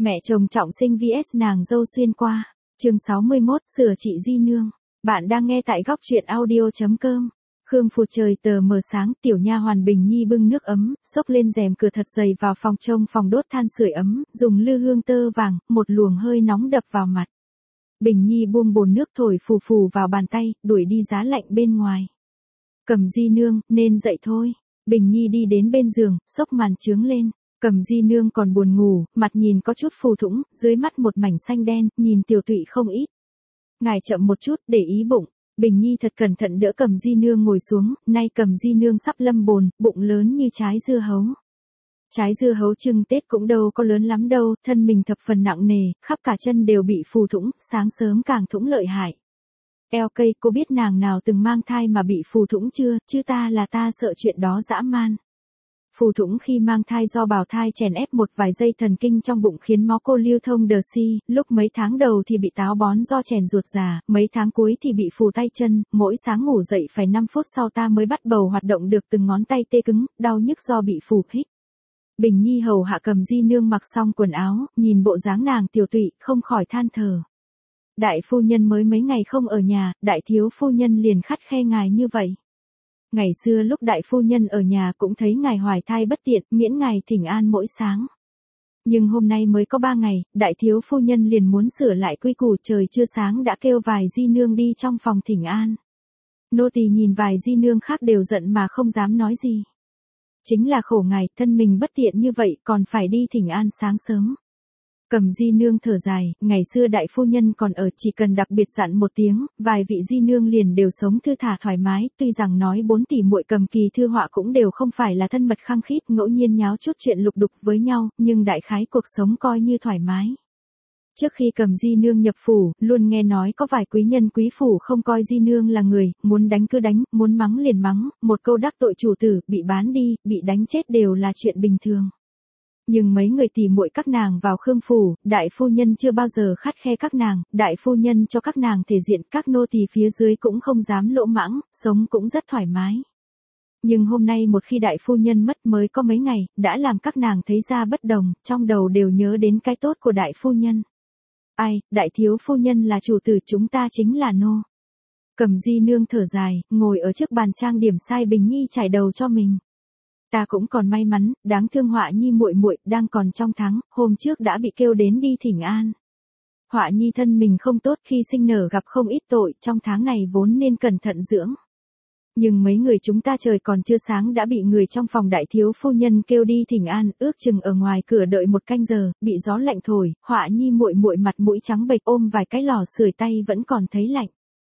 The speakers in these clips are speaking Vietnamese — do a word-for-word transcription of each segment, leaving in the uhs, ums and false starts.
Mẹ chồng trọng sinh vs nàng dâu xuyên qua. Chương sáu mươi mốt, sửa chị Di Nương. Bạn đang nghe tại góc truyện audio chấm com. Khương Phù trời tờ mờ sáng, tiểu nha hoàn Bình Nhi bưng nước ấm, xốc lên rèm cửa thật dày vào phòng trông phòng đốt than sưởi ấm, dùng lư hương tơ vàng, một luồng hơi nóng đập vào mặt. Bình Nhi buông bồn nước thổi phù phù vào bàn tay, đuổi đi giá lạnh bên ngoài. Cầm Di Nương, nên dậy thôi. Bình Nhi đi đến bên giường, xốc màn trướng lên. Cầm Di Nương còn buồn ngủ, mặt nhìn có chút phù thủng, dưới mắt một mảnh xanh đen, nhìn tiểu tụy không ít. Ngài chậm một chút, để ý bụng. Bình Nhi thật cẩn thận đỡ Cầm Di Nương ngồi xuống, nay Cầm Di Nương sắp lâm bồn, bụng lớn như trái dưa hấu. Trái dưa hấu trưng Tết cũng đâu có lớn lắm đâu, thân mình thập phần nặng nề, khắp cả chân đều bị phù thủng, sáng sớm càng thủng lợi hại. Eo cây, cô biết nàng nào từng mang thai mà bị phù thủng chưa, chứ ta là ta sợ chuyện đó dã man. Phù thủng khi mang thai do bào thai chèn ép một vài dây thần kinh trong bụng khiến máu cô lưu thông đờ si, lúc mấy tháng đầu thì bị táo bón do chèn ruột già, mấy tháng cuối thì bị phù tay chân, mỗi sáng ngủ dậy phải năm phút sau ta mới bắt đầu hoạt động được từng ngón tay tê cứng, đau nhức do bị phù phích. Bình Nhi hầu hạ Cầm Di Nương mặc xong quần áo, nhìn bộ dáng nàng tiểu tụy, không khỏi than thở. Đại phu nhân mới mấy ngày không ở nhà, đại thiếu phu nhân liền khắt khe ngài như vậy. Ngày xưa lúc đại phu nhân ở nhà cũng thấy ngài hoài thai bất tiện, miễn ngài thỉnh an mỗi sáng. Nhưng hôm nay mới có ba ngày, đại thiếu phu nhân liền muốn sửa lại quy củ, trời chưa sáng đã kêu vài di nương đi trong phòng thỉnh an. Nô tỳ nhìn vài di nương khác đều giận mà không dám nói gì. Chính là khổ ngài, thân mình bất tiện như vậy còn phải đi thỉnh an sáng sớm. Cầm Di Nương thở dài, ngày xưa đại phu nhân còn ở, chỉ cần đặc biệt dặn một tiếng, vài vị di nương liền đều sống thư thả thoải mái, tuy rằng nói bốn tỷ muội Cầm Kỳ Thư Họa cũng đều không phải là thân mật khăng khít, ngẫu nhiên nháo chút chuyện lục đục với nhau, nhưng đại khái cuộc sống coi như thoải mái. Trước khi Cầm Di Nương nhập phủ, luôn nghe nói có vài quý nhân quý phủ không coi Di Nương là người, muốn đánh cứ đánh, muốn mắng liền mắng, một câu đắc tội chủ tử, bị bán đi, bị đánh chết đều là chuyện bình thường. Nhưng mấy người tỉ muội các nàng vào Khương phủ, đại phu nhân chưa bao giờ khắt khe các nàng, đại phu nhân cho các nàng thể diện, các nô tỳ phía dưới cũng không dám lỗ mãng, sống cũng rất thoải mái. Nhưng hôm nay một khi đại phu nhân mất mới có mấy ngày, đã làm các nàng thấy ra bất đồng, trong đầu đều nhớ đến cái tốt của đại phu nhân. Ai, đại thiếu phu nhân là chủ tử, chúng ta chính là nô. Cầm Di Nương thở dài, ngồi ở trước bàn trang điểm sai Bình Nhi trải đầu cho mình. Ta cũng còn may mắn, đáng thương Họa Nhi muội muội đang còn trong tháng, hôm trước đã bị kêu đến đi thỉnh an. Họa Nhi thân mình không tốt, khi sinh nở gặp không ít tội, trong tháng này vốn nên cẩn thận dưỡng. Nhưng mấy người chúng ta trời còn chưa sáng đã bị người trong phòng đại thiếu phu nhân kêu đi thỉnh an, ước chừng ở ngoài cửa đợi một canh giờ, bị gió lạnh thổi, Họa Nhi muội muội mặt mũi trắng bệch ôm vài cái lò sưởi tay vẫn còn thấy lạnh.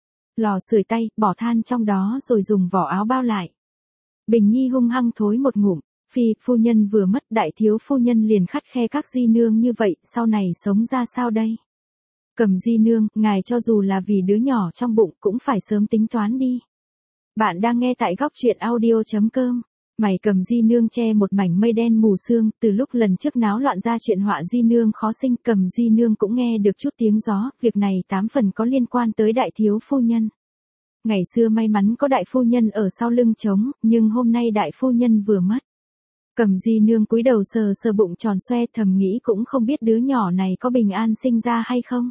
Lò sưởi tay, bỏ than trong đó rồi dùng vỏ áo bao lại. Bình Nhi hung hăng thối một ngụm, phi, phu nhân vừa mất, đại thiếu phu nhân liền khắt khe các di nương như vậy, sau này sống ra sao đây? Cầm Di Nương, ngài cho dù là vì đứa nhỏ trong bụng cũng phải sớm tính toán đi. Bạn đang nghe tại góc truyện audio chấm com. Mày Cầm Di Nương che một mảnh mây đen mù sương, từ lúc lần trước náo loạn ra chuyện Họa Di Nương khó sinh, Cầm Di Nương cũng nghe được chút tiếng gió, việc này tám phần có liên quan tới đại thiếu phu nhân. Ngày xưa may mắn có đại phu nhân ở sau lưng trống, nhưng hôm nay đại phu nhân vừa mất. Cầm Di Nương cúi đầu sờ sờ bụng tròn xoe, thầm nghĩ cũng không biết đứa nhỏ này có bình an sinh ra hay không.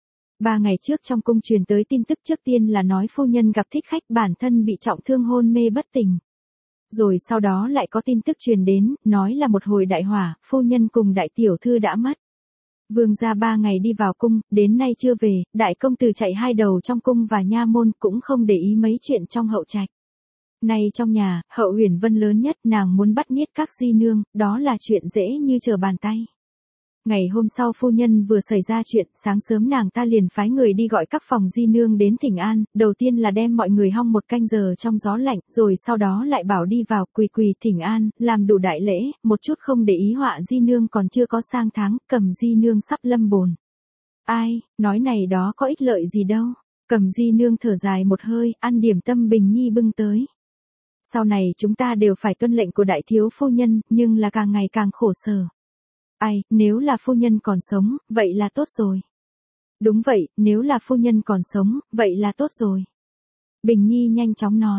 Ba ngày trước trong cung truyền tới tin tức, trước tiên là nói phu nhân gặp thích khách, bản thân bị trọng thương hôn mê bất tỉnh. Rồi sau đó lại có tin tức truyền đến, nói là một hồi đại hỏa, phu nhân cùng đại tiểu thư đã mất. Vương gia ba ngày đi vào cung, đến nay chưa về, đại công tử chạy hai đầu trong cung và nha môn, cũng không để ý mấy chuyện trong hậu trạch. Nay trong nhà, Hậu Huyền Vân lớn nhất, nàng muốn bắt niết các di nương, đó là chuyện dễ như trở bàn tay. Ngày hôm sau phu nhân vừa xảy ra chuyện, sáng sớm nàng ta liền phái người đi gọi các phòng di nương đến thỉnh an, đầu tiên là đem mọi người hong một canh giờ trong gió lạnh, rồi sau đó lại bảo đi vào quỳ quỳ thỉnh an, làm đủ đại lễ, một chút không để ý Họa Di Nương còn chưa có sang tháng, Cầm Di Nương sắp lâm bồn. Ai, nói này đó có ích lợi gì đâu. Cầm Di Nương thở dài một hơi, ăn điểm tâm Bình Nhi bưng tới. Sau này chúng ta đều phải tuân lệnh của đại thiếu phu nhân, nhưng là càng ngày càng khổ sở. Ai, nếu là phu nhân còn sống, vậy là tốt rồi. Đúng vậy, nếu là phu nhân còn sống, vậy là tốt rồi. Bình Nhi nhanh chóng nói.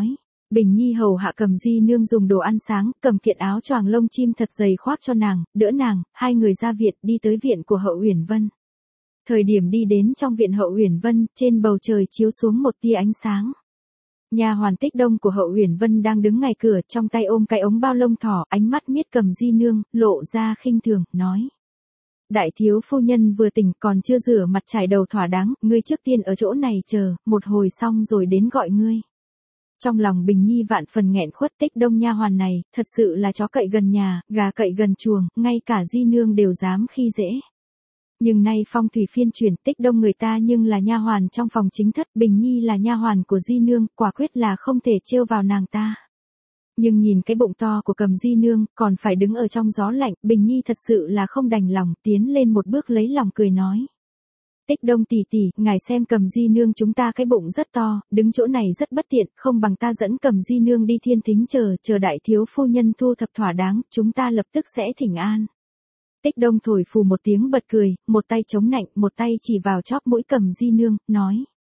Bình Nhi hầu hạ Cầm Di Nương dùng đồ ăn sáng, cầm kiện áo choàng lông chim thật dày khoác cho nàng, đỡ nàng, hai người ra viện đi tới viện của Hậu Uyển Vân. Thời điểm đi đến trong viện Hậu Uyển Vân, trên bầu trời chiếu xuống một tia ánh sáng. Nha hoàn Tích Đông của Hậu Uyển Vân đang đứng ngay cửa, trong tay ôm cái ống bao lông thỏ, ánh mắt miết Cầm Di Nương, lộ ra khinh thường, nói: Đại thiếu phu nhân vừa tỉnh còn chưa rửa mặt chải đầu thỏa đáng, ngươi trước tiên ở chỗ này chờ, một hồi xong rồi đến gọi ngươi. Trong lòng Bình Nhi vạn phần nghẹn khuất, Tích Đông nha hoàn này, thật sự là chó cậy gần nhà, gà cậy gần chuồng, ngay cả Di Nương đều dám khi dễ. Nhưng nay phong thủy phiên chuyển, Tích Đông người ta nhưng là nha hoàn trong phòng chính thất, Bình Nhi là nha hoàn của Di Nương, quả quyết là không thể trêu vào nàng ta. Nhưng nhìn cái bụng to của Cầm Di Nương, còn phải đứng ở trong gió lạnh, Bình Nhi thật sự là không đành lòng, tiến lên một bước lấy lòng cười nói: Tích Đông tỷ tỷ, ngài xem Cầm Di Nương chúng ta cái bụng rất to, đứng chỗ này rất bất tiện, không bằng ta dẫn Cầm Di Nương đi thiên thính chờ, chờ đại thiếu phu nhân thu thập thỏa đáng, chúng ta lập tức sẽ thỉnh an. Tích Đông thổi phù một tiếng bật cười, một tay chống nạnh, một tay chỉ vào chóp mũi Cầm Di Nương, nói: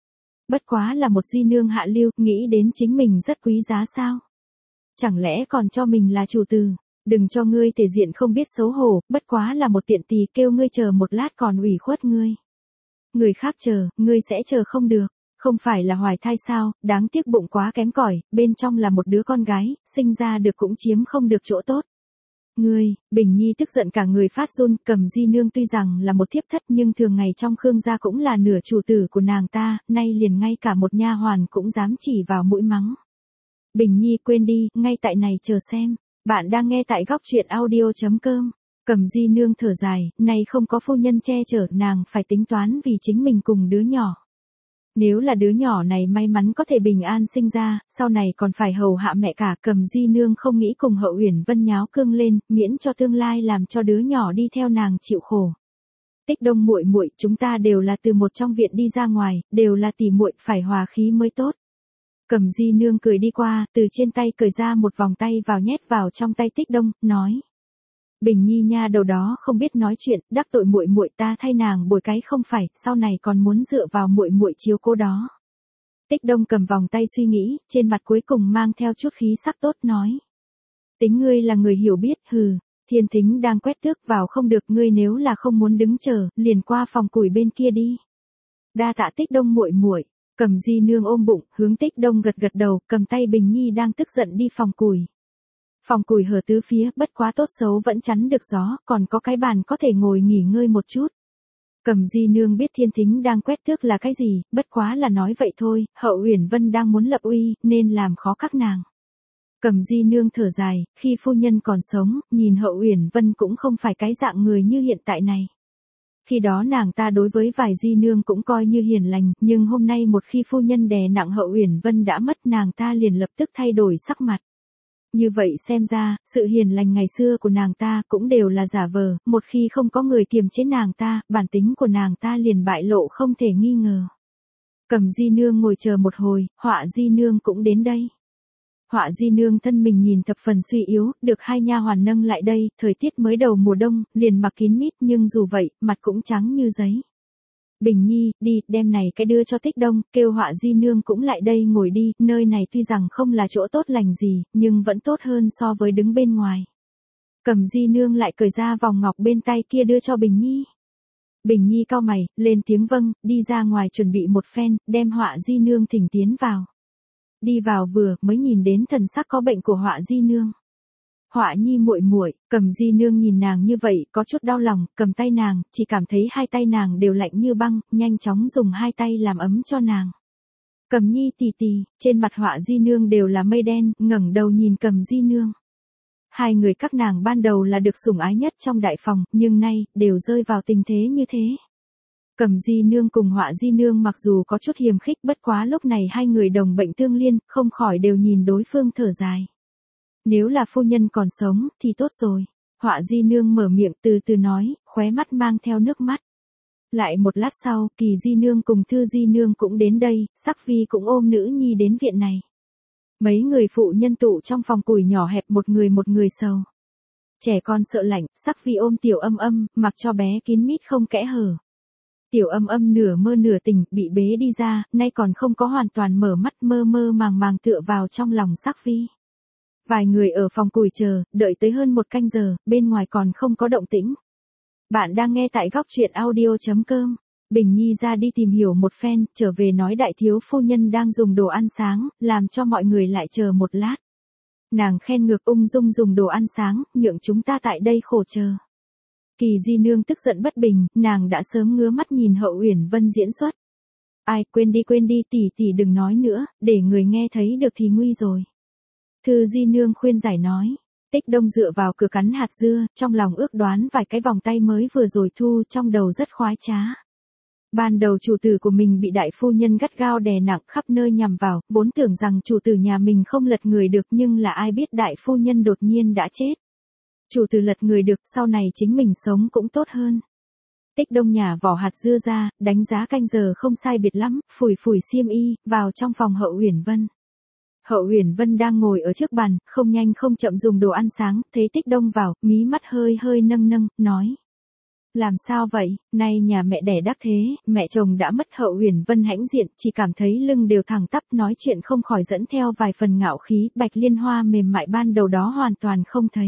Bất quá là một Di Nương hạ lưu, nghĩ đến chính mình rất quý giá sao? Chẳng lẽ còn cho mình là chủ từ? Đừng cho ngươi thể diện không biết xấu hổ, bất quá là một tiện tỳ kêu ngươi chờ một lát còn ủy khuất ngươi. Người khác chờ, ngươi sẽ chờ không được, không phải là hoài thai sao, đáng tiếc bụng quá kém cỏi, bên trong là một đứa con gái, sinh ra được cũng chiếm không được chỗ tốt. Ngươi, Bình Nhi tức giận cả người phát run, Cầm Di Nương tuy rằng là một thiếp thất nhưng thường ngày trong Khương gia cũng là nửa chủ tử của nàng ta, nay liền ngay cả một nha hoàn cũng dám chỉ vào mũi mắng. Bình Nhi quên đi, ngay tại này chờ xem, bạn đang nghe tại góc truyện audio.com. Cầm Di Nương thở dài, nay không có phu nhân che chở, nàng phải tính toán vì chính mình cùng đứa nhỏ. Nếu là đứa nhỏ này may mắn có thể bình an sinh ra, sau này còn phải hầu hạ mẹ cả, Cầm Di Nương không nghĩ cùng Hậu Uyển Vân nháo cương lên, miễn cho tương lai làm cho đứa nhỏ đi theo nàng chịu khổ. Tích Đông muội muội, chúng ta đều là từ một trong viện đi ra ngoài, đều là tỷ muội, phải hòa khí mới tốt. Cầm Di Nương cười đi qua, từ trên tay cởi ra một vòng tay vào nhét vào trong tay Tích Đông, nói: Bình Nhi nha đầu đó không biết nói chuyện, đắc tội muội muội, ta thay nàng bồi cái không phải, sau này còn muốn dựa vào muội muội chiếu cố đó. Tích Đông cầm vòng tay suy nghĩ, trên mặt cuối cùng mang theo chút khí sắc tốt nói: Tính ngươi là người hiểu biết, hừ, thiên thính đang quét tước vào không được, ngươi nếu là không muốn đứng chờ, liền qua phòng củi bên kia đi. Đa tạ Tích Đông muội muội. Cầm Di Nương ôm bụng, hướng Tích Đông gật gật đầu, cầm tay Bình Nhi đang tức giận đi phòng củi. Phòng củi hở tứ phía, bất quá tốt xấu vẫn chắn được gió, còn có cái bàn có thể ngồi nghỉ ngơi một chút. Cầm Di Nương biết thiên thính đang quét tước là cái gì, bất quá là nói vậy thôi, Hậu Uyển Vân đang muốn lập uy, nên làm khó các nàng. Cầm Di Nương thở dài, khi phu nhân còn sống, nhìn Hậu Uyển Vân cũng không phải cái dạng người như hiện tại này. Khi đó nàng ta đối với vài Di Nương cũng coi như hiền lành, nhưng hôm nay một khi phu nhân đè nặng Hậu Uyển Vân đã mất, nàng ta liền lập tức thay đổi sắc mặt. Như vậy xem ra, sự hiền lành ngày xưa của nàng ta cũng đều là giả vờ, một khi không có người kiềm chế nàng ta, bản tính của nàng ta liền bại lộ không thể nghi ngờ. Cầm Di Nương ngồi chờ một hồi, Họa Di Nương cũng đến đây. Họa Di Nương thân mình nhìn thập phần suy yếu, được hai nha hoàn nâng lại đây, thời tiết mới đầu mùa đông, liền mặc kín mít, nhưng dù vậy, mặt cũng trắng như giấy. Bình Nhi, đi, đem này cái đưa cho Tích Đông, kêu Họa Di Nương cũng lại đây ngồi đi, nơi này tuy rằng không là chỗ tốt lành gì, nhưng vẫn tốt hơn so với đứng bên ngoài. Cầm Di Nương lại cởi ra vòng ngọc bên tay kia đưa cho Bình Nhi. Bình Nhi cau mày, lên tiếng vâng, đi ra ngoài chuẩn bị một phen, đem Họa Di Nương thỉnh tiến vào. Đi vào vừa, mới nhìn đến thần sắc có bệnh của Họa Di Nương. Họa Nhi muội muội, Cầm Di Nương nhìn nàng như vậy, có chút đau lòng, cầm tay nàng, chỉ cảm thấy hai tay nàng đều lạnh như băng, nhanh chóng dùng hai tay làm ấm cho nàng. Cầm Nhi tì tì, trên mặt Họa Di Nương đều là mây đen, ngẩng đầu nhìn Cầm Di Nương. Hai người các nàng ban đầu là được sủng ái nhất trong đại phòng, nhưng nay, đều rơi vào tình thế như thế. Cầm Di Nương cùng Họa Di Nương mặc dù có chút hiềm khích, bất quá lúc này hai người đồng bệnh tương liên, không khỏi đều nhìn đối phương thở dài. Nếu là phu nhân còn sống, thì tốt rồi. Họa Di Nương mở miệng từ từ nói, khóe mắt mang theo nước mắt. Lại một lát sau, Kỳ Di Nương cùng Thư Di Nương cũng đến đây, Sắc Vi cũng ôm nữ nhi đến viện này. Mấy người phụ nhân tụ trong phòng củi nhỏ hẹp, một người một người sầu. Trẻ con sợ lạnh, Sắc Vi ôm Tiểu Âm Âm, mặc cho bé kín mít không kẽ hở. Tiểu Âm Âm nửa mơ nửa tỉnh, bị bế đi ra, nay còn không có hoàn toàn mở mắt, mơ mơ màng màng tựa vào trong lòng Sắc Vi. Vài người ở phòng củi chờ, đợi tới hơn một canh giờ, bên ngoài còn không có động tĩnh. Bạn đang nghe tại góc truyện audio.com. Bình Nhi ra đi tìm hiểu một phen, trở về nói đại thiếu phu nhân đang dùng đồ ăn sáng, làm cho mọi người lại chờ một lát. Nàng khen ngược ung dung dùng đồ ăn sáng, nhượng chúng ta tại đây khổ chờ. Kỳ Di Nương tức giận bất bình, nàng đã sớm ngứa mắt nhìn Hậu Uyển Vân diễn xuất. Ai, quên đi quên đi tỷ tỷ đừng nói nữa, để người nghe thấy được thì nguy rồi. Thư Di Nương khuyên giải nói. Tích Đông dựa vào cửa cắn hạt dưa, trong lòng ước đoán vài cái vòng tay mới vừa rồi thu, trong đầu rất khoái trá. Ban đầu chủ tử của mình bị đại phu nhân gắt gao đè nặng khắp nơi nhằm vào, vốn tưởng rằng chủ tử nhà mình không lật người được, nhưng là ai biết đại phu nhân đột nhiên đã chết. Chủ tử lật người được, sau này chính mình sống cũng tốt hơn. Tích Đông nhả vỏ hạt dưa ra, đánh giá canh giờ không sai biệt lắm, phủi phủi xiêm y, vào trong phòng Hậu Uyển Vân. Hậu Uyển Vân đang ngồi ở trước bàn, không nhanh không chậm dùng đồ ăn sáng, thấy Tích Đông vào, mí mắt hơi hơi nâng nâng, nói. Làm sao vậy, nay nhà mẹ đẻ đắc thế, mẹ chồng đã mất. Hậu Uyển Vân hãnh diện, chỉ cảm thấy lưng đều thẳng tắp, nói chuyện không khỏi dẫn theo vài phần ngạo khí, Bạch Liên Hoa mềm mại ban đầu đó hoàn toàn không thấy.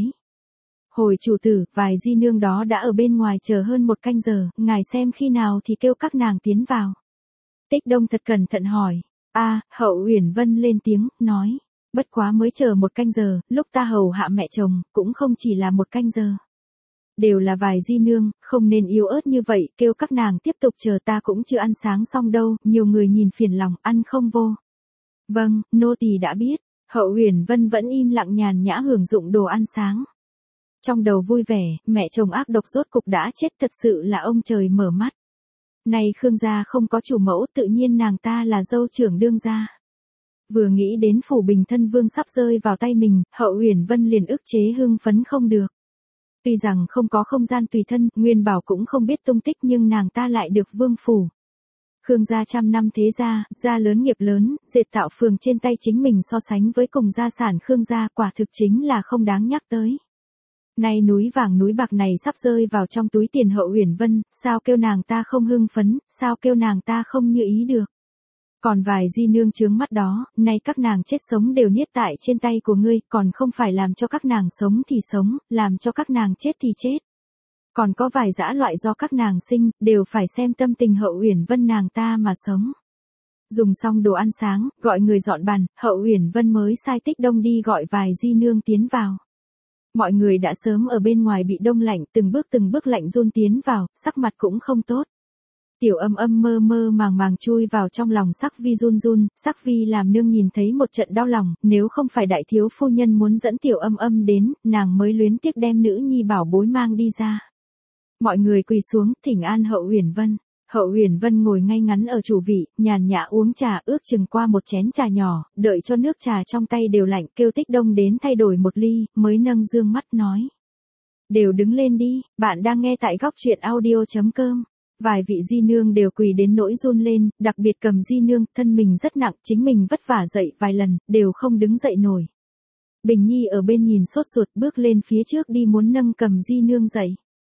Hồi chủ tử, vài di nương đó đã ở bên ngoài chờ hơn một canh giờ, ngài xem khi nào thì kêu các nàng tiến vào. Tích Đông thật cẩn thận hỏi. A, Hậu Uyển Vân lên tiếng, nói. Bất quá mới chờ một canh giờ, lúc ta hầu hạ mẹ chồng, cũng không chỉ là một canh giờ. Đều là vài di nương, không nên yếu ớt như vậy, kêu các nàng tiếp tục chờ, ta cũng chưa ăn sáng xong đâu, nhiều người nhìn phiền lòng, ăn không vô. Vâng, nô tỳ đã biết. Hậu Uyển Vân vẫn im lặng nhàn nhã hưởng dụng đồ ăn sáng. Trong đầu vui vẻ, mẹ chồng ác độc rốt cục đã chết, thật sự là ông trời mở mắt. Này Khương gia không có chủ mẫu, tự nhiên nàng ta là dâu trưởng đương gia. Vừa nghĩ đến phủ Bình Thân Vương sắp rơi vào tay mình, Hậu Uyển Vân liền ức chế hưng phấn không được. Tuy rằng không có không gian tùy thân, Nguyên Bảo cũng không biết tung tích, nhưng nàng ta lại được vương phủ. Khương gia trăm năm thế gia, gia lớn nghiệp lớn, dệt tạo phường trên tay chính mình so sánh với cùng gia sản Khương gia, quả thực chính là không đáng nhắc tới. Nay núi vàng núi bạc này sắp rơi vào trong túi tiền Hậu Uyển Vân, sao kêu nàng ta không hưng phấn, sao kêu nàng ta không như ý được. Còn vài di nương chướng mắt đó, nay các nàng chết sống đều niết tại trên tay của ngươi, còn không phải làm cho các nàng sống thì sống, làm cho các nàng chết thì chết. Còn có vài dã loại do các nàng sinh, đều phải xem tâm tình Hậu Uyển Vân nàng ta mà sống. Dùng xong đồ ăn sáng, gọi người dọn bàn, Hậu Uyển Vân mới sai Tích Đông đi gọi vài di nương tiến vào. Mọi người đã sớm ở bên ngoài bị đông lạnh, từng bước từng bước lạnh run tiến vào, sắc mặt cũng không tốt. Tiểu Âm Âm mơ mơ màng màng chui vào trong lòng Sắc Vi run run, Sắc Vi làm nương nhìn thấy một trận đau lòng, nếu không phải đại thiếu phu nhân muốn dẫn Tiểu Âm Âm đến, nàng mới luyến tiếc đem nữ nhi bảo bối mang đi ra. Mọi người quỳ xuống, thỉnh an Hậu Uyển Vân. Hậu Uyển Vân ngồi ngay ngắn ở chủ vị, nhàn nhã uống trà, ước chừng qua một chén trà nhỏ, đợi cho nước trà trong tay đều lạnh, kêu Tích Đông đến thay đổi một ly, mới nâng dương mắt nói. Đều đứng lên đi, bạn đang nghe tại góc truyện audio.com. Vài vị di nương đều quỳ đến nỗi run lên, đặc biệt Cầm di nương, thân mình rất nặng, chính mình vất vả dậy vài lần, đều không đứng dậy nổi. Bình Nhi ở bên nhìn sốt ruột, bước lên phía trước đi muốn nâng Cầm di nương dậy.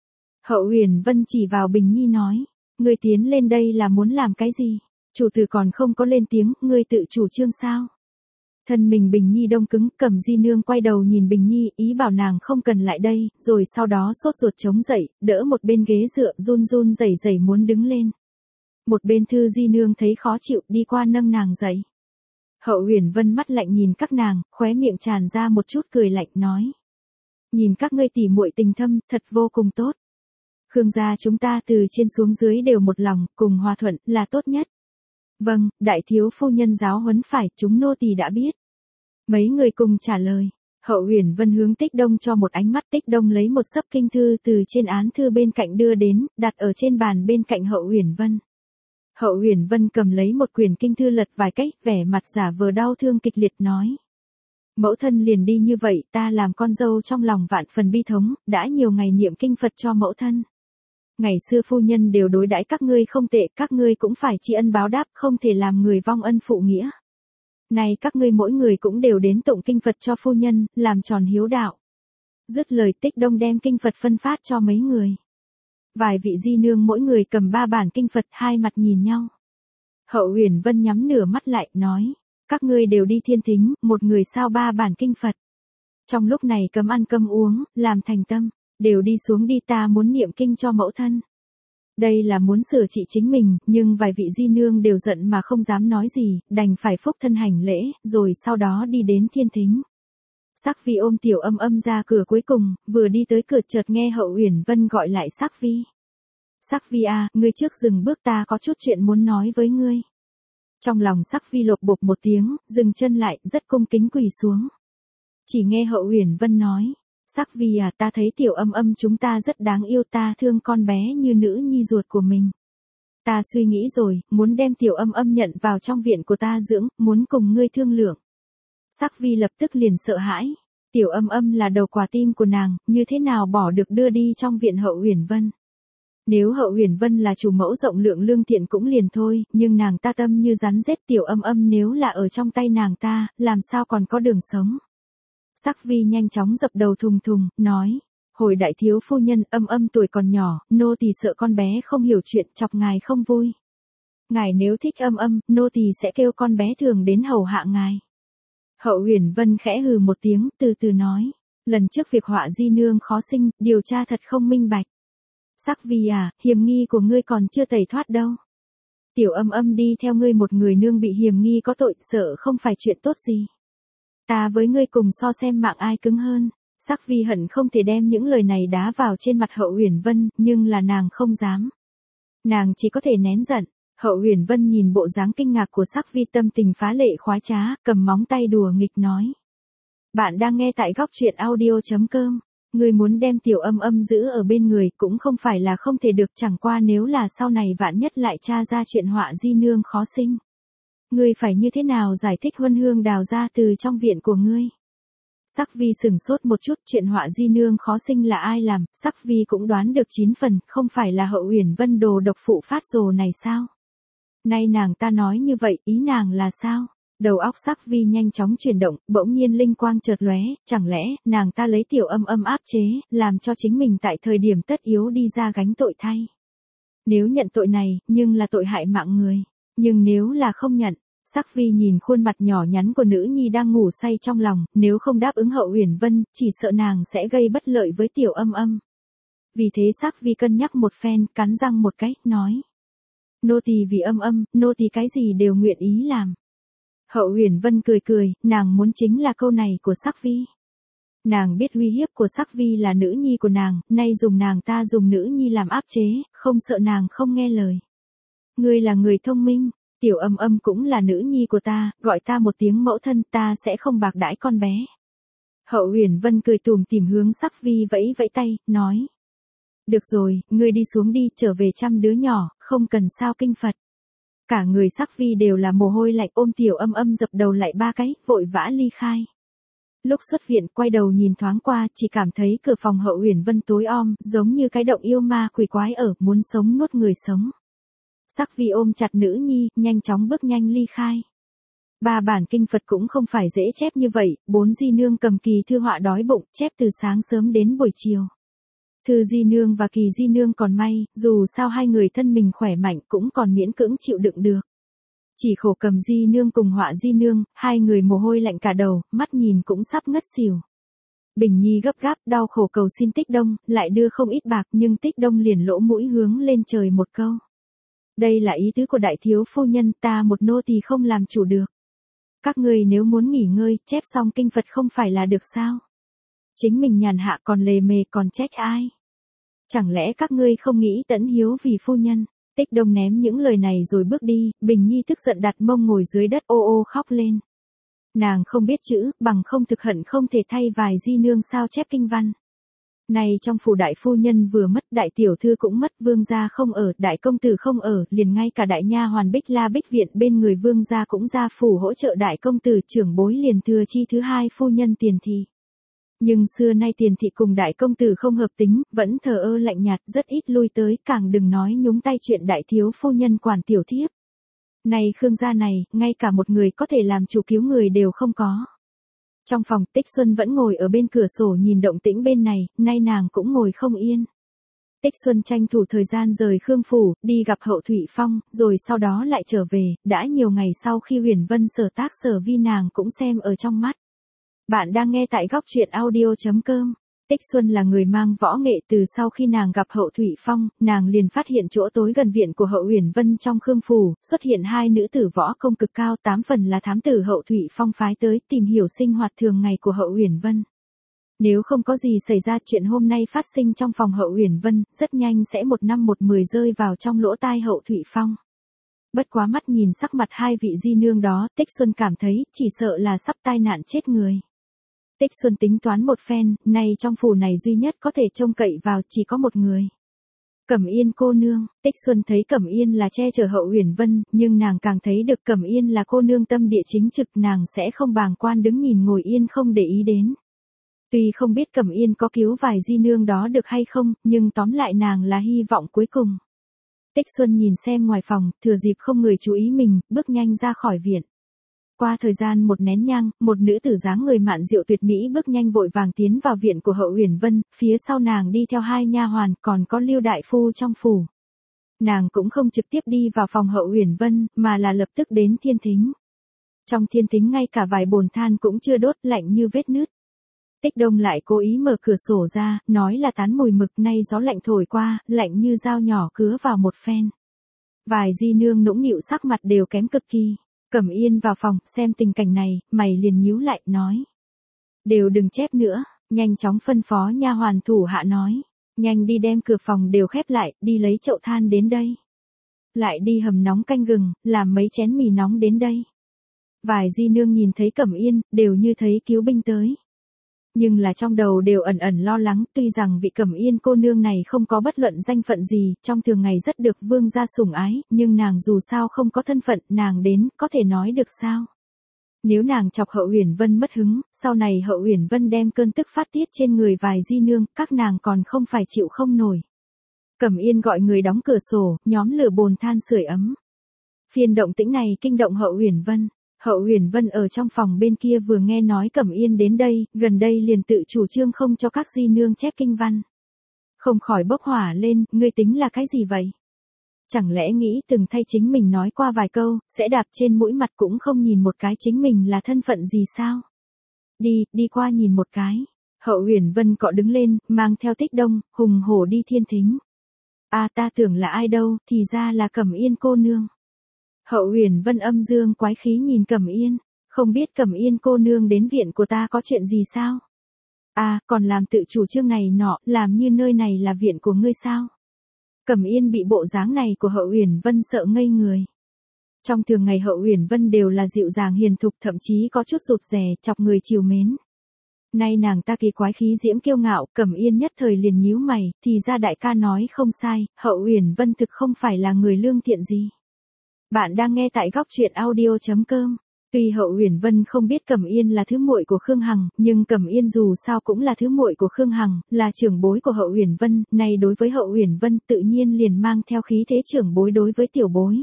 Hậu Uyển Vân chỉ vào Bình Nhi nói. Ngươi tiến lên đây là muốn làm cái gì? Chủ tử còn không có lên tiếng, ngươi tự chủ trương sao? Thân mình Bình Nhi đông cứng, Cầm di nương quay đầu nhìn Bình Nhi, ý bảo nàng không cần lại đây, rồi sau đó sốt ruột chống dậy, đỡ một bên ghế dựa, run run rẩy rẩy muốn đứng lên. Một bên Thư di nương thấy khó chịu, đi qua nâng nàng dậy. Hậu Uyển Vân mắt lạnh nhìn các nàng, khóe miệng tràn ra một chút cười lạnh nói. Nhìn các ngươi tỉ muội tình thâm, thật vô cùng tốt. Khương gia chúng ta từ trên xuống dưới đều một lòng, cùng hòa thuận, là tốt nhất. Vâng, đại thiếu phu nhân giáo huấn phải, chúng nô tỳ đã biết. Mấy người cùng trả lời. Hậu Uyển Vân hướng Tích Đông cho một ánh mắt, Tích Đông lấy một xấp kinh thư từ trên án thư bên cạnh đưa đến, đặt ở trên bàn bên cạnh Hậu Uyển Vân. Hậu Uyển Vân cầm lấy một quyển kinh thư lật vài cách, vẻ mặt giả vờ đau thương kịch liệt nói. Mẫu thân liền đi như vậy, ta làm con dâu trong lòng vạn phần bi thống, đã nhiều ngày niệm kinh Phật cho mẫu thân. Ngày xưa phu nhân đều đối đãi các ngươi không tệ, các ngươi cũng phải tri ân báo đáp, không thể làm người vong ân phụ nghĩa. Này các ngươi mỗi người cũng đều đến tụng kinh Phật cho phu nhân, làm tròn hiếu đạo. Dứt lời, Tích Đông đem kinh Phật phân phát cho mấy người. Vài vị di nương mỗi người cầm ba bản kinh Phật, hai mặt nhìn nhau. Hậu Uyển Vân nhắm nửa mắt lại, nói, các ngươi đều đi thiên thính, một người sao ba bản kinh Phật. Trong lúc này cấm ăn cấm uống, làm thành tâm, đều đi xuống đi, ta muốn niệm kinh cho mẫu thân. Đây là muốn sửa trị chính mình, nhưng vài vị di nương đều giận mà không dám nói gì, đành phải phúc thân hành lễ, rồi sau đó đi đến thiên thính. Sắc Vi ôm Tiểu Âm Âm ra cửa cuối cùng, vừa đi tới cửa chợt nghe Hậu Uyển Vân gọi lại Sắc Vi. Sắc Vi à, ngươi trước dừng bước, ta có chút chuyện muốn nói với ngươi. Trong lòng Sắc Vi lột bột một tiếng, dừng chân lại, rất cung kính quỳ xuống. Chỉ nghe Hậu Uyển Vân nói, Sắc Vi à, ta thấy Tiểu Âm Âm chúng ta rất đáng yêu, ta thương con bé như nữ nhi ruột của mình. Ta suy nghĩ rồi, muốn đem Tiểu Âm Âm nhận vào trong viện của ta dưỡng, muốn cùng ngươi thương lượng. Sắc Vi lập tức liền sợ hãi, Tiểu Âm Âm là đầu quả tim của nàng, như thế nào bỏ được đưa đi trong viện Hậu Uyển Vân. Nếu Hậu Uyển Vân là chủ mẫu rộng lượng lương thiện cũng liền thôi, nhưng nàng ta tâm như rắn rết, Tiểu Âm Âm nếu là ở trong tay nàng ta, làm sao còn có đường sống. Sắc Vi nhanh chóng dập đầu thùng thùng, nói, hồi đại thiếu phu nhân, Âm Âm tuổi còn nhỏ, nô tỳ sợ con bé không hiểu chuyện, chọc ngài không vui. Ngài nếu thích Âm Âm, nô tỳ sẽ kêu con bé thường đến hầu hạ ngài. Hậu Uyển Vân khẽ hừ một tiếng, từ từ nói, lần trước việc họa di nương khó sinh, điều tra thật không minh bạch. Sắc Vi à, hiểm nghi của ngươi còn chưa tẩy thoát đâu. Tiểu Âm Âm đi theo ngươi một người nương bị hiểm nghi có tội, sợ không phải chuyện tốt gì. Ta với ngươi cùng so xem mạng ai cứng hơn. Sắc Vi hận không thể đem những lời này đá vào trên mặt Hậu Uyển Vân, nhưng là nàng không dám. Nàng chỉ có thể nén giận. Hậu Uyển Vân nhìn bộ dáng kinh ngạc của Sắc Vi, tâm tình phá lệ khoái trá, cầm móng tay đùa nghịch nói. Bạn đang nghe tại góc truyện audio chấm com. Ngươi muốn đem Tiểu Âm Âm giữ ở bên người cũng không phải là không thể được, chẳng qua nếu là sau này vạn nhất lại tra ra chuyện họa di nương khó sinh. Ngươi phải như thế nào giải thích huân hương đào ra từ trong viện của ngươi. Sắc Vi sửng sốt một chút, chuyện họa di nương khó sinh là ai làm, Sắc Vi cũng đoán được chín phần, không phải là Hậu Uyển Vân đồ độc phụ phát rồ này sao? Nay nàng ta nói như vậy, ý nàng là sao? Đầu óc Sắc Vi nhanh chóng chuyển động, bỗng nhiên linh quang chợt lóe, chẳng lẽ nàng ta lấy Tiểu Âm Âm áp chế, làm cho chính mình tại thời điểm tất yếu đi ra gánh tội thay. Nếu nhận tội này, nhưng là tội hại mạng người, nhưng nếu là không nhận, Sắc Vi nhìn khuôn mặt nhỏ nhắn của nữ nhi đang ngủ say trong lòng, nếu không đáp ứng Hậu Uyển Vân, chỉ sợ nàng sẽ gây bất lợi với Tiểu Âm Âm. Vì thế Sắc Vi cân nhắc một phen, cắn răng một cái, nói. Nô tỳ vì Âm Âm, nô tỳ cái gì đều nguyện ý làm. Hậu Uyển Vân cười cười, nàng muốn chính là câu này của Sắc Vi. Nàng biết uy hiếp của Sắc Vi là nữ nhi của nàng, nay dùng nàng ta dùng nữ nhi làm áp chế, không sợ nàng không nghe lời. Ngươi là người thông minh, Tiểu Âm Âm cũng là nữ nhi của ta, gọi ta một tiếng mẫu thân, ta sẽ không bạc đãi con bé. Hậu Uyển Vân cười tủm tỉm hướng Sắc Vi vẫy vẫy tay, nói. Được rồi, ngươi đi xuống đi, trở về chăm đứa nhỏ, không cần sao kinh Phật. Cả người Sắc Vi đều là mồ hôi lạnh, ôm Tiểu Âm Âm dập đầu lại ba cái, vội vã ly khai. Lúc xuất viện, quay đầu nhìn thoáng qua, chỉ cảm thấy cửa phòng Hậu Uyển Vân tối om, giống như cái động yêu ma quỷ quái ở, muốn sống nuốt người sống. Sắc Vi ôm chặt nữ nhi, nhanh chóng bước nhanh ly khai. Ba bản kinh Phật cũng không phải dễ chép như vậy, bốn di nương cầm kỳ thư họa đói bụng, chép từ sáng sớm đến buổi chiều. Thư di nương và kỳ di nương còn may, dù sao hai người thân mình khỏe mạnh cũng còn miễn cưỡng chịu đựng được. Chỉ khổ cầm di nương cùng họa di nương, hai người mồ hôi lạnh cả đầu, mắt nhìn cũng sắp ngất xỉu. Bình Nhi gấp gáp, đau khổ cầu xin Tích Đông, lại đưa không ít bạc, nhưng Tích Đông liền lỗ mũi hướng lên trời một câu. Đây là ý tứ của đại thiếu phu nhân, ta một nô tỳ không làm chủ được. Các người nếu muốn nghỉ ngơi, chép xong kinh Phật không phải là được sao? Chính mình nhàn hạ còn lề mề còn trách ai? Chẳng lẽ các ngươi không nghĩ tẫn hiếu vì phu nhân? Tích Đông ném những lời này rồi bước đi, Bình Nhi tức giận đặt mông ngồi dưới đất ô ô khóc lên. Nàng không biết chữ, bằng không thực hận không thể thay vài di nương sao chép kinh văn. Này trong phủ đại phu nhân vừa mất, đại tiểu thư cũng mất, vương gia không ở, đại công tử không ở, liền ngay cả đại nha hoàn Bích La Bích Viện bên người vương gia cũng ra phủ hỗ trợ đại công tử, trưởng bối liền thừa chi thứ hai phu nhân Tiền Thị. Nhưng xưa nay Tiền Thị cùng đại công tử không hợp tính, vẫn thờ ơ lạnh nhạt, rất ít lui tới, càng đừng nói nhúng tay chuyện đại thiếu phu nhân quản tiểu thiếp. Này Khương gia này, ngay cả một người có thể làm chủ cứu người đều không có. Trong phòng, Tích Xuân vẫn ngồi ở bên cửa sổ nhìn động tĩnh bên này, nay nàng cũng ngồi không yên. Tích Xuân tranh thủ thời gian rời Khương phủ, đi gặp Hậu Thụy Phong, rồi sau đó lại trở về, đã nhiều ngày sau khi Huyền Vân sở tác sở vi nàng cũng xem ở trong mắt. Bạn đang nghe tại góc truyện audio chấm com. Tích Xuân là người mang võ nghệ, từ sau khi nàng gặp Hậu Thụy Phong, nàng liền phát hiện chỗ tối gần viện của Hậu Huyền Vân trong Khương phủ, xuất hiện hai nữ tử võ công cực cao, tám phần là thám tử Hậu Thụy Phong phái tới tìm hiểu sinh hoạt thường ngày của Hậu Huyền Vân. Nếu không có gì xảy ra, chuyện hôm nay phát sinh trong phòng Hậu Huyền Vân, rất nhanh sẽ một năm một mười rơi vào trong lỗ tai Hậu Thụy Phong. Bất quá mắt nhìn sắc mặt hai vị di nương đó, Tích Xuân cảm thấy, chỉ sợ là sắp tai nạn chết người. Tích Xuân tính toán một phen, nay trong phủ này duy nhất có thể trông cậy vào chỉ có một người. Cẩm Yên cô nương. Tích Xuân thấy Cẩm Yên là che chở Hậu Huyền Vân, nhưng nàng càng thấy được Cẩm Yên là cô nương tâm địa chính trực, nàng sẽ không bàng quan đứng nhìn ngồi yên không để ý đến. Tuy không biết Cẩm Yên có cứu vài di nương đó được hay không, nhưng tóm lại nàng là hy vọng cuối cùng. Tích Xuân nhìn xem ngoài phòng, thừa dịp không người chú ý mình, bước nhanh ra khỏi viện. Qua thời gian một nén nhang, một nữ tử dáng người mạn diệu tuyệt mỹ bước nhanh vội vàng tiến vào viện của Hậu Huyền Vân, phía sau nàng đi theo hai nha hoàn, còn có Lưu đại phu trong phủ. Nàng cũng không trực tiếp đi vào phòng Hậu Huyền Vân, mà là lập tức đến thiên thính. Trong thiên thính ngay cả vài bồn than cũng chưa đốt, lạnh như vết nứt. Tích Đông lại cố ý mở cửa sổ ra, nói là tán mùi mực, nay gió lạnh thổi qua, lạnh như dao nhỏ cứa vào một phen. Vài di nương nũng nịu sắc mặt đều kém cực kỳ. Cẩm Yên vào phòng, xem tình cảnh này, mày liền nhíu lại, nói. Đều đừng chép nữa, nhanh chóng phân phó nha hoàn thủ hạ nói. Nhanh đi đem cửa phòng đều khép lại, đi lấy chậu than đến đây. Lại đi hầm nóng canh gừng, làm mấy chén mì nóng đến đây. Vài di nương nhìn thấy Cẩm Yên, đều như thấy cứu binh tới. Nhưng là trong đầu đều ẩn ẩn lo lắng, tuy rằng vị Cẩm Yên cô nương này không có bất luận danh phận gì, trong thường ngày rất được vương gia sủng ái, nhưng nàng dù sao không có thân phận, nàng đến, có thể nói được sao? Nếu nàng chọc Hậu Huyền Vân mất hứng, sau này Hậu Huyền Vân đem cơn tức phát tiết trên người vài di nương, các nàng còn không phải chịu không nổi. Cẩm Yên gọi người đóng cửa sổ, nhóm lửa bồn than sưởi ấm. Phiên động tĩnh này kinh động Hậu Huyền Vân. Hậu Huyền Vân ở trong phòng bên kia vừa nghe nói Cẩm Yên đến đây, gần đây liền tự chủ trương không cho các di nương chép kinh văn. Không khỏi bốc hỏa lên, ngươi tính là cái gì vậy? Chẳng lẽ nghĩ từng thay chính mình nói qua vài câu, sẽ đạp trên mũi mặt cũng không nhìn một cái chính mình là thân phận gì sao? Đi, đi qua nhìn một cái. Hậu Huyền Vân cọ đứng lên, mang theo Tích Đông, hùng hổ đi thiên thính. À ta tưởng là ai đâu, thì ra là Cẩm Yên cô nương. Hậu Huyền Vân âm dương quái khí nhìn Cẩm Yên, không biết Cẩm Yên cô nương đến viện của ta có chuyện gì sao? À, còn làm tự chủ trương này nọ, làm như nơi này là viện của ngươi sao? Cẩm Yên bị bộ dáng này của Hậu Huyền Vân sợ ngây người. Trong thường ngày Hậu Huyền Vân đều là dịu dàng hiền thục, thậm chí có chút rụt rè, chọc người chiều mến. Nay nàng ta kỳ quái khí diễm kiêu ngạo, Cẩm Yên nhất thời liền nhíu mày, thì ra đại ca nói không sai, Hậu Huyền Vân thực không phải là người lương thiện gì. Bạn đang nghe tại góc truyện audio chấm com. Tuy Hậu Huyền Vân không biết Cẩm Yên là thứ muội của Khương Hằng, nhưng Cẩm Yên dù sao cũng là thứ muội của Khương Hằng, là trưởng bối của Hậu Huyền Vân, này đối với Hậu Huyền Vân tự nhiên liền mang theo khí thế trưởng bối đối với tiểu bối.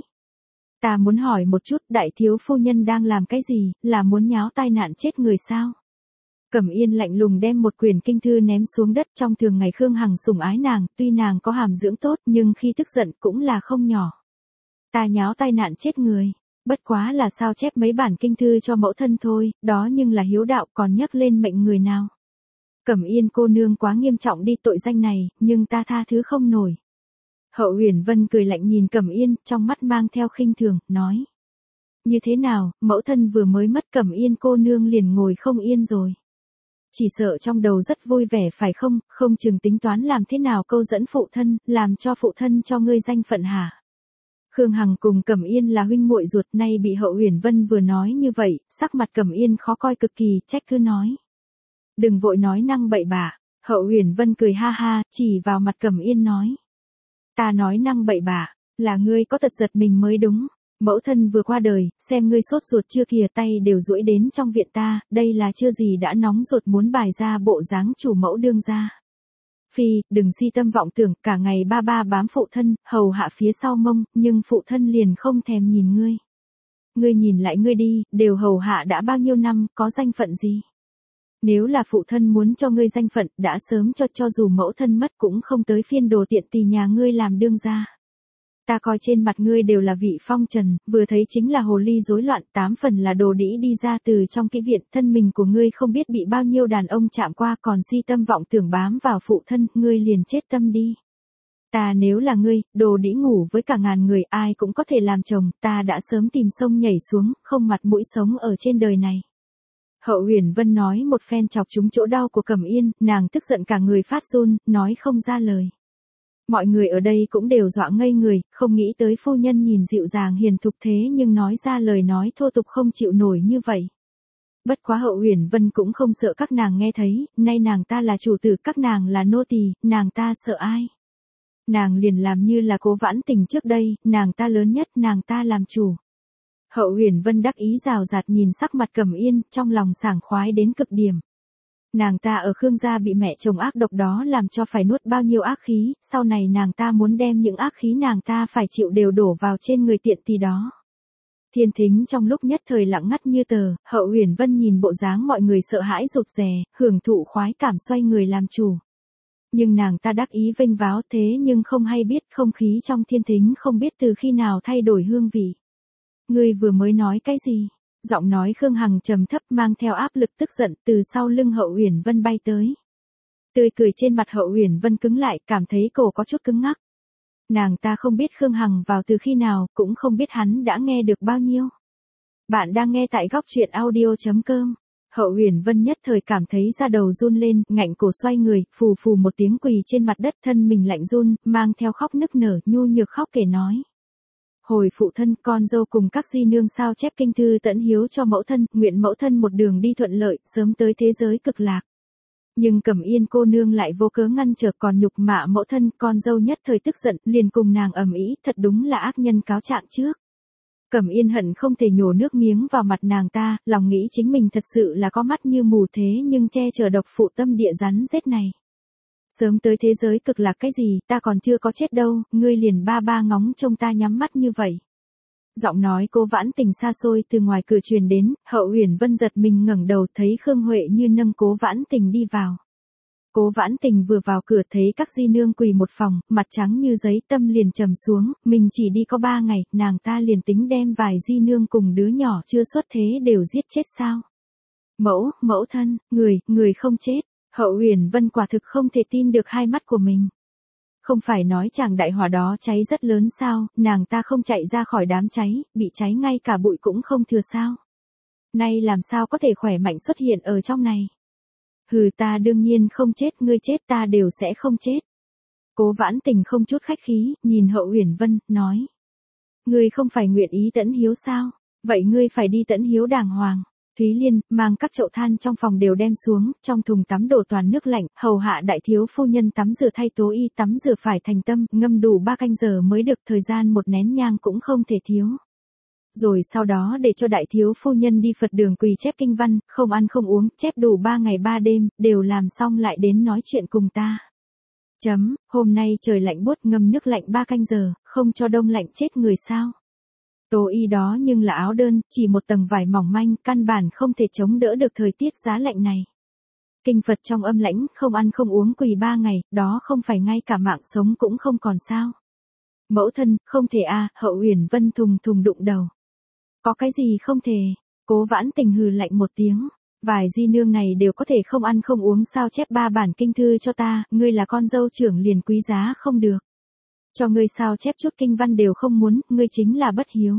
Ta muốn hỏi một chút, đại thiếu phu nhân đang làm cái gì, là muốn nháo tai nạn chết người sao? Cẩm Yên lạnh lùng đem một quyển kinh thư ném xuống đất. Trong thường ngày Khương Hằng sủng ái nàng, tuy nàng có hàm dưỡng tốt nhưng khi tức giận cũng là không nhỏ. Ta nháo tai nạn chết người, bất quá là sao chép mấy bản kinh thư cho mẫu thân thôi, đó nhưng là hiếu đạo, còn nhắc lên mệnh người nào. Cẩm Yên cô nương quá nghiêm trọng đi tội danh này, nhưng ta tha thứ không nổi. Hậu Huyền Vân cười lạnh nhìn Cẩm Yên, trong mắt mang theo khinh thường, nói. Như thế nào, mẫu thân vừa mới mất, Cẩm Yên cô nương liền ngồi không yên rồi. Chỉ sợ trong đầu rất vui vẻ phải không, không chừng tính toán làm thế nào câu dẫn phụ thân, làm cho phụ thân cho ngươi danh phận hả? Khương Hằng cùng Cẩm Yên là huynh muội ruột, nay bị Hậu Huyền Vân vừa nói như vậy, sắc mặt Cẩm Yên khó coi cực kỳ, trách cứ nói. Đừng vội nói năng bậy bạ. Hậu Huyền Vân cười ha ha, chỉ vào mặt Cẩm Yên nói. Ta nói năng bậy bạ, là ngươi có tật giật mình mới đúng. Mẫu thân vừa qua đời, xem ngươi sốt ruột chưa kìa, tay đều duỗi đến trong viện ta, đây là chưa gì đã nóng ruột muốn bài ra bộ dáng chủ mẫu đương gia. Phi, đừng si tâm vọng tưởng, cả ngày ba ba bám phụ thân, hầu hạ phía sau mông, nhưng phụ thân liền không thèm nhìn ngươi. Ngươi nhìn lại ngươi đi, đều hầu hạ đã bao nhiêu năm, có danh phận gì? Nếu là phụ thân muốn cho ngươi danh phận, đã sớm cho cho dù mẫu thân mất cũng không tới phiên đồ tiện tỳ nhà ngươi làm đương gia. Ta coi trên mặt ngươi đều là vị phong trần, vừa thấy chính là hồ ly rối loạn, tám phần là đồ đĩ đi ra từ trong kỹ viện, thân mình của ngươi không biết bị bao nhiêu đàn ông chạm qua, còn si tâm vọng tưởng bám vào phụ thân, ngươi liền chết tâm đi. Ta nếu là ngươi, đồ đĩ ngủ với cả ngàn người, ai cũng có thể làm chồng, ta đã sớm tìm sông nhảy xuống, không mặt mũi sống ở trên đời này. Hậu Huyền Vân nói một phen chọc trúng chỗ đau của Cẩm Yên, nàng tức giận cả người phát run, nói không ra lời. Mọi người ở đây cũng đều dọa ngây người, không nghĩ tới phu nhân nhìn dịu dàng hiền thục thế nhưng nói ra lời nói thô tục không chịu nổi như vậy. Bất quá Hậu Huyền Vân cũng không sợ các nàng nghe thấy, nay nàng ta là chủ tử, các nàng là nô tỳ, nàng ta sợ ai? Nàng liền làm như là Cố Vãn Tình trước đây, nàng ta lớn nhất, nàng ta làm chủ. Hậu Huyền Vân đắc ý rào rạt nhìn sắc mặt Cẩm Yên, trong lòng sảng khoái đến cực điểm. Nàng ta ở Khương gia bị mẹ chồng ác độc đó làm cho phải nuốt bao nhiêu ác khí, sau này nàng ta muốn đem những ác khí nàng ta phải chịu đều đổ vào trên người tiện tỳ đó. Thiên Thính trong lúc nhất thời lặng ngắt như tờ, Hậu Huyền Vân nhìn bộ dáng mọi người sợ hãi rụt rè, hưởng thụ khoái cảm xoay người làm chủ. Nhưng nàng ta đắc ý vênh váo thế nhưng không hay biết không khí trong Thiên Thính không biết từ khi nào thay đổi hương vị. Ngươi vừa mới nói cái gì? Giọng nói Khương Hằng trầm thấp mang theo áp lực tức giận từ sau lưng Hậu Huyền Vân bay tới. Tươi cười trên mặt Hậu Huyền Vân cứng lại, cảm thấy cổ có chút cứng ngắc. Nàng ta không biết Khương Hằng vào từ khi nào, cũng không biết hắn đã nghe được bao nhiêu. Bạn đang nghe tại góc truyện audio chấm com. Hậu Huyền Vân nhất thời cảm thấy da đầu run lên, ngạnh cổ xoay người, phù phù một tiếng quỳ trên mặt đất, thân mình lạnh run, mang theo khóc nức nở, nhu nhược khóc kể nói. Hồi phụ thân, con dâu cùng các di nương sao chép kinh thư tẫn hiếu cho mẫu thân, nguyện mẫu thân một đường đi thuận lợi, sớm tới thế giới cực lạc. Nhưng Cẩm Yên cô nương lại vô cớ ngăn trở, còn nhục mạ mẫu thân, con dâu nhất thời tức giận, liền cùng nàng ầm ĩ, thật đúng là ác nhân cáo trạng trước. Cẩm Yên hận không thể nhổ nước miếng vào mặt nàng ta, lòng nghĩ chính mình thật sự là có mắt như mù thế nhưng che chở độc phụ tâm địa rắn rết này. Sớm tới thế giới cực lạc cái gì, ta còn chưa có chết đâu, ngươi liền ba ba ngóng trông ta nhắm mắt như vậy. Giọng nói Cố Vãn Tình xa xôi từ ngoài cửa truyền đến, Hậu Huyền Vân giật mình ngẩng đầu thấy Khương Huệ Như nâng Cố Vãn Tình đi vào. Cố Vãn Tình vừa vào cửa thấy các di nương quỳ một phòng, mặt trắng như giấy, tâm liền trầm xuống, mình chỉ đi có ba ngày, nàng ta liền tính đem vài di nương cùng đứa nhỏ chưa xuất thế đều giết chết sao? Mẫu, mẫu thân, người, người không chết. Hậu Huyền Vân quả thực không thể tin được hai mắt của mình. Không phải nói chàng đại hỏa đó cháy rất lớn sao, nàng ta không chạy ra khỏi đám cháy, bị cháy ngay cả bụi cũng không thừa sao. Nay làm sao có thể khỏe mạnh xuất hiện ở trong này. Hừ, ta đương nhiên không chết, ngươi chết ta đều sẽ không chết. Cố Vãn Tình không chút khách khí, nhìn Hậu Huyền Vân, nói. Ngươi không phải nguyện ý tẫn hiếu sao, vậy ngươi phải đi tẫn hiếu đàng hoàng. Thúy Liên, mang các chậu than trong phòng đều đem xuống, trong thùng tắm đổ toàn nước lạnh, hầu hạ đại thiếu phu nhân tắm rửa thay tố y, tắm rửa phải thành tâm, ngâm đủ ba canh giờ mới được, thời gian một nén nhang cũng không thể thiếu. Rồi sau đó để cho đại thiếu phu nhân đi Phật đường quỳ chép kinh văn, không ăn không uống, chép đủ ba ngày ba đêm, đều làm xong lại đến nói chuyện cùng ta. Chấm, hôm nay trời lạnh buốt, ngâm nước lạnh ba canh giờ, không cho đông lạnh chết người sao. Tố y đó nhưng là áo đơn, chỉ một tầng vải mỏng manh, căn bản không thể chống đỡ được thời tiết giá lạnh này. Kinh Phật trong âm lãnh, không ăn không uống quỳ ba ngày, đó không phải ngay cả mạng sống cũng không còn sao. Mẫu thân, không thể a. Hậu Huyền Vân thùng thùng đụng đầu. Có cái gì không thể, Cố Vãn Tình hừ lạnh một tiếng. Vài di nương này đều có thể không ăn không uống sao chép ba bản kinh thư cho ta, ngươi là con dâu trưởng liền quý giá không được. Cho ngươi sao chép chút kinh văn đều không muốn, ngươi chính là bất hiếu.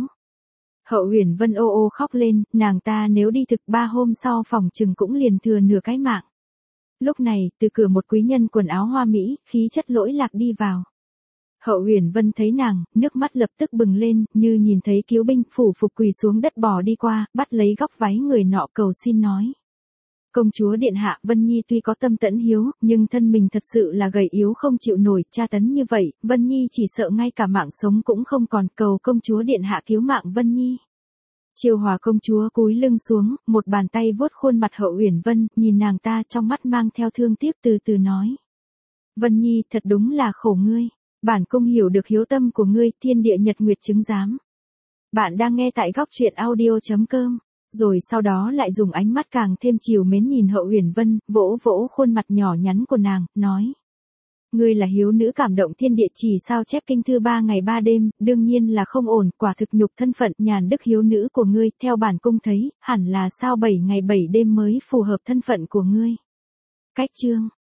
Hậu Huyền Vân ô ô khóc lên, nàng ta nếu đi thực ba hôm sau phòng chừng cũng liền thừa nửa cái mạng. Lúc này, từ cửa một quý nhân quần áo hoa mỹ, khí chất lỗi lạc đi vào. Hậu Huyền Vân thấy nàng, nước mắt lập tức bừng lên, như nhìn thấy cứu binh, phủ phục quỳ xuống đất bò đi qua, bắt lấy góc váy người nọ cầu xin nói. Công chúa điện hạ, Vân Nhi tuy có tâm tẫn hiếu, nhưng thân mình thật sự là gầy yếu không chịu nổi, tra tấn như vậy, Vân Nhi chỉ sợ ngay cả mạng sống cũng không còn, cầu công chúa điện hạ cứu mạng Vân Nhi. Chiêu Hòa công chúa cúi lưng xuống, một bàn tay vuốt khuôn mặt Hậu Huyền Vân, nhìn nàng ta trong mắt mang theo thương tiếc từ từ nói. Vân Nhi, thật đúng là khổ ngươi, bản cung hiểu được hiếu tâm của ngươi, thiên địa nhật nguyệt chứng giám. Bạn đang nghe tại góc truyện audio chấm com. rồi sau đó lại dùng ánh mắt càng thêm trìu mến nhìn Hậu Uyển Vân, vỗ vỗ khuôn mặt nhỏ nhắn của nàng, nói. Ngươi là hiếu nữ cảm động thiên địa chỉ sao chép kinh thư ba ngày ba đêm, đương nhiên là không ổn, quả thực nhục thân phận nhàn đức hiếu nữ của ngươi, theo bản cung thấy, hẳn là sao bảy ngày bảy đêm mới phù hợp thân phận của ngươi. Cách chương